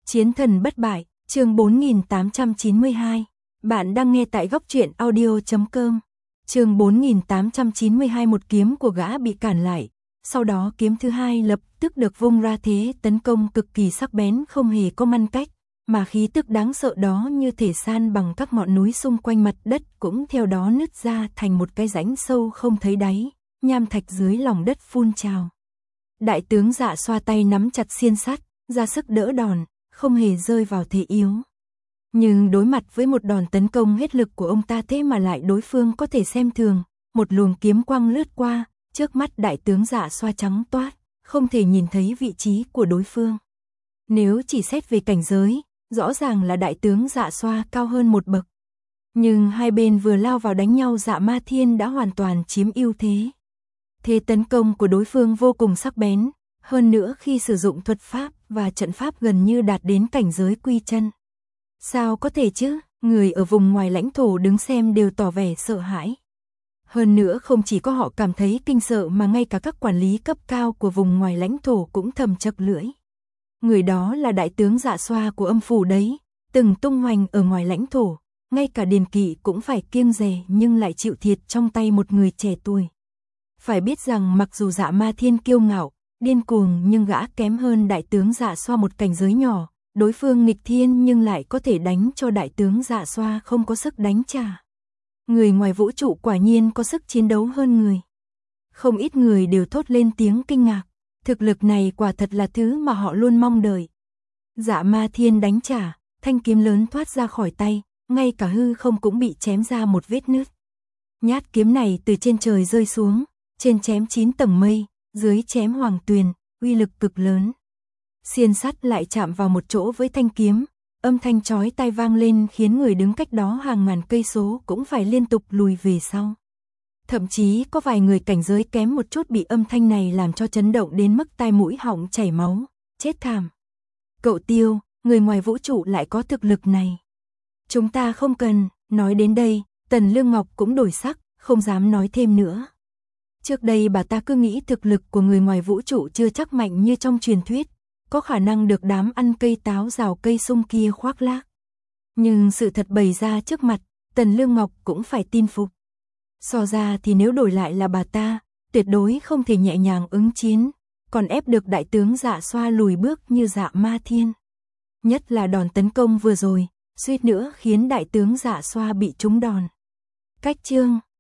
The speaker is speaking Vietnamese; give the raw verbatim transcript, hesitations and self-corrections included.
Chiến thần bất bại, chương bốn nghìn tám trăm chín mươi hai. Bạn đang nghe tại góc truyện audio chấm com. Chương bốn nghìn tám trăm chín mươi hai, một kiếm của gã bị cản lại, sau đó kiếm thứ hai lập tức được vung ra, thế tấn công cực kỳ sắc bén, không hề có ngăn cách, mà khí tức đáng sợ đó như thể san bằng các ngọn núi xung quanh, mặt đất cũng theo đó nứt ra thành một cái rãnh sâu không thấy đáy, nham thạch dưới lòng đất phun trào. Đại tướng Dạ Xoa tay nắm chặt xiên sắt, ra sức đỡ đòn, không hề rơi vào thế yếu. Nhưng đối mặt với một đòn tấn công hết lực của ông ta, thế mà lại đối phương có thể xem thường, một luồng kiếm quang lướt qua, trước mắt đại tướng Dạ Xoa trắng toát, không thể nhìn thấy vị trí của đối phương. Nếu chỉ xét về cảnh giới, rõ ràng là đại tướng Dạ Xoa cao hơn một bậc. Nhưng hai bên vừa lao vào đánh nhau, Dạ Ma Thiên đã hoàn toàn chiếm ưu thế. Thế tấn công của đối phương vô cùng sắc bén, hơn nữa khi sử dụng thuật pháp và trận pháp gần như đạt đến cảnh giới quy chân. Sao có thể chứ? Người ở vùng ngoài lãnh thổ đứng xem đều tỏ vẻ sợ hãi. Hơn nữa không chỉ có họ cảm thấy kinh sợ, mà ngay cả các quản lý cấp cao của vùng ngoài lãnh thổ cũng thầm chật lưỡi. Người đó là đại tướng Dạ Xoa của âm phủ đấy, từng tung hoành ở ngoài lãnh thổ, ngay cả Điền Kỵ cũng phải kiêng dè, nhưng lại chịu thiệt trong tay một người trẻ tuổi. Phải biết rằng mặc dù Dạ Ma Thiên kiêu ngạo, điên cuồng, nhưng gã kém hơn đại tướng Dạ Xoa một cảnh giới nhỏ. Đối phương nghịch thiên nhưng lại có thể đánh cho đại tướng Dạ Xoa không có sức đánh trả. Người ngoài vũ trụ quả nhiên có sức chiến đấu hơn người. Không ít người đều thốt lên tiếng kinh ngạc. Thực lực này quả thật là thứ mà họ luôn mong đợi. Dạ Ma Thiên đánh trả, thanh kiếm lớn thoát ra khỏi tay, ngay cả hư không cũng bị chém ra một vết nứt. Nhát kiếm này từ trên trời rơi xuống, trên chém chín tầng mây, dưới chém hoàng tuyền, uy lực cực lớn. Xiên sắt lại chạm vào một chỗ với thanh kiếm, âm thanh chói tai vang lên khiến người đứng cách đó hàng ngàn cây số cũng phải liên tục lùi về sau. Thậm chí có vài người cảnh giới kém một chút bị âm thanh này làm cho chấn động đến mức tai mũi họng chảy máu, chết thảm. Cậu Tiêu, người ngoài vũ trụ lại có thực lực này. Chúng ta không cần. Nói đến đây, Tần Lương Ngọc cũng đổi sắc, không dám nói thêm nữa. Trước đây bà ta cứ nghĩ thực lực của người ngoài vũ trụ chưa chắc mạnh như trong truyền thuyết, có khả năng được đám ăn cây táo rào cây sung kia khoác lác. Nhưng sự thật bày ra trước mặt, Tần Lương Ngọc cũng phải tin phục. So ra thì nếu đổi lại là bà ta, tuyệt đối không thể nhẹ nhàng ứng chiến, còn ép được đại tướng Dạ Xoa lùi bước như Dạ Ma Thiên. Nhất là đòn tấn công vừa rồi, suýt nữa khiến đại tướng Dạ Xoa bị trúng đòn. Cách chương